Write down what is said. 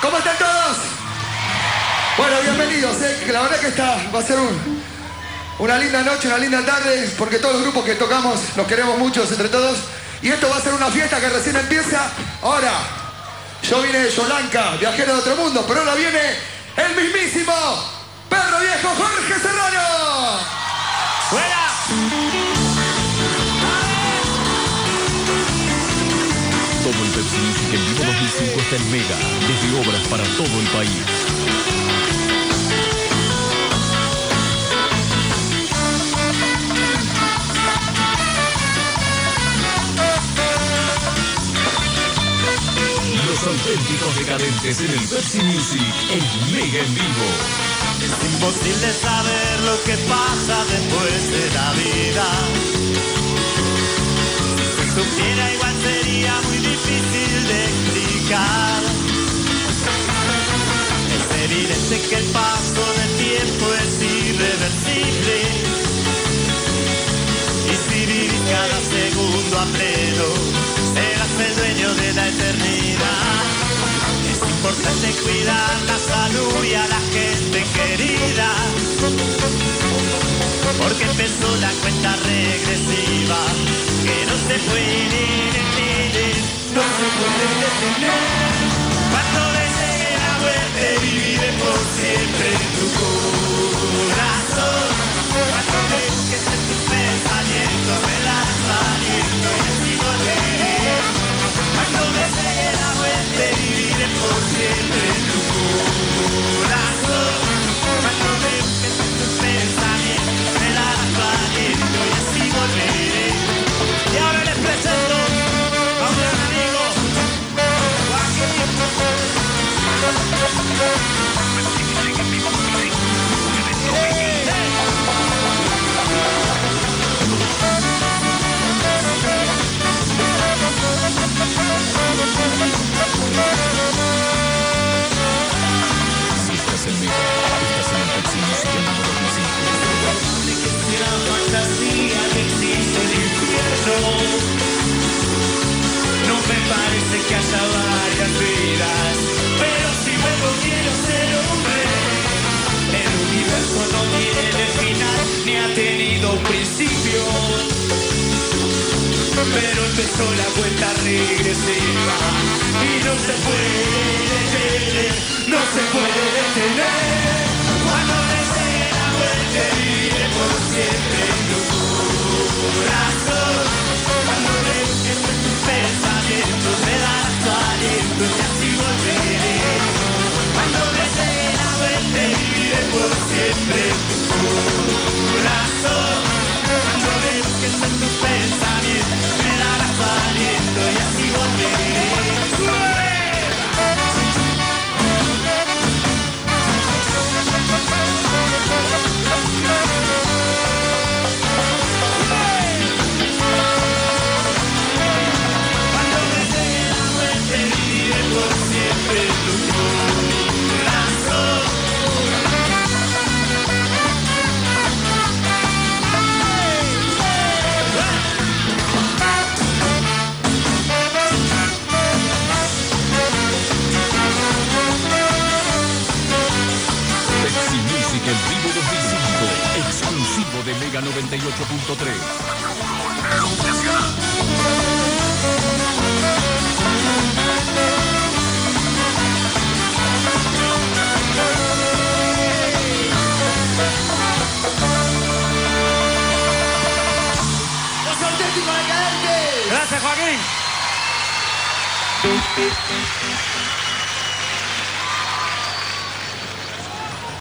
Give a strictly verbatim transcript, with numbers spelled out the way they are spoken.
¿Cómo están todos? Bueno, bienvenidos, ¿eh? La verdad que esta va a ser un, una linda noche, una linda tarde, porque todos los grupos que tocamos nos queremos mucho entre todos. Y esto va a ser una fiesta que recién empieza. Ahora, yo vine de Yolanka, viajero de otro mundo, pero ahora viene el mismísimo Perro Viejo Jorge Serrano. ¡Fuera! Todo el Pepsi Music en vivo dos mil cinco está en Mega, desde obras para todo el país. Los auténticos decadentes en el Pepsi Music en Mega en vivo. Es imposible saber lo que pasa después de la vida. Si se supiera igual sería muy difícil de explicar. Es evidente que el paso del tiempo es irreversible. Y si vivís cada segundo a pleno, serás el dueño de la eternidad. Es importante cuidar la salud y a la gente querida, porque empezó la cuenta regresiva que no se puede detener, no se puede detener. Cuando le llegue la muerte viviré por siempre en tu corazón. Cuando me busques en tus pensamientos me das aliento y así volveré. Cuando me llegue la muerte viviré por siempre en tu corazón. Cuando me busques en tus pensamientos me darás aliento y así volveré. Y ahora les presento a un gran amigo, Joaquín. Si estás en Mega, estás en el Pepsi Music en vivo dos mil cinco. Que sea fantasía que existe el infierno. No me parece que haya varias vidas, pero si vuelvo quiero ser hombre. El universo no tiene final ni ha tenido un principio, pero empezó la cuenta regresiva y no se puede detener, no se puede detener. Cuando me llegue la muerte viviré por siempre en tu corazón. Cuando me busques en tus pensamientos me darás tu aliento y así volveré. Cuando me llegue la muerte viviré por siempre en tu corazón. Cuando me busques en tus pensamientos me darás tu aliento y así volveré. Pepsi Music en vivo dos mil cinco, exclusivo de Mega noventa y ocho punto tres. ¡Los auténticos decadentes! Gracias, Joaquín.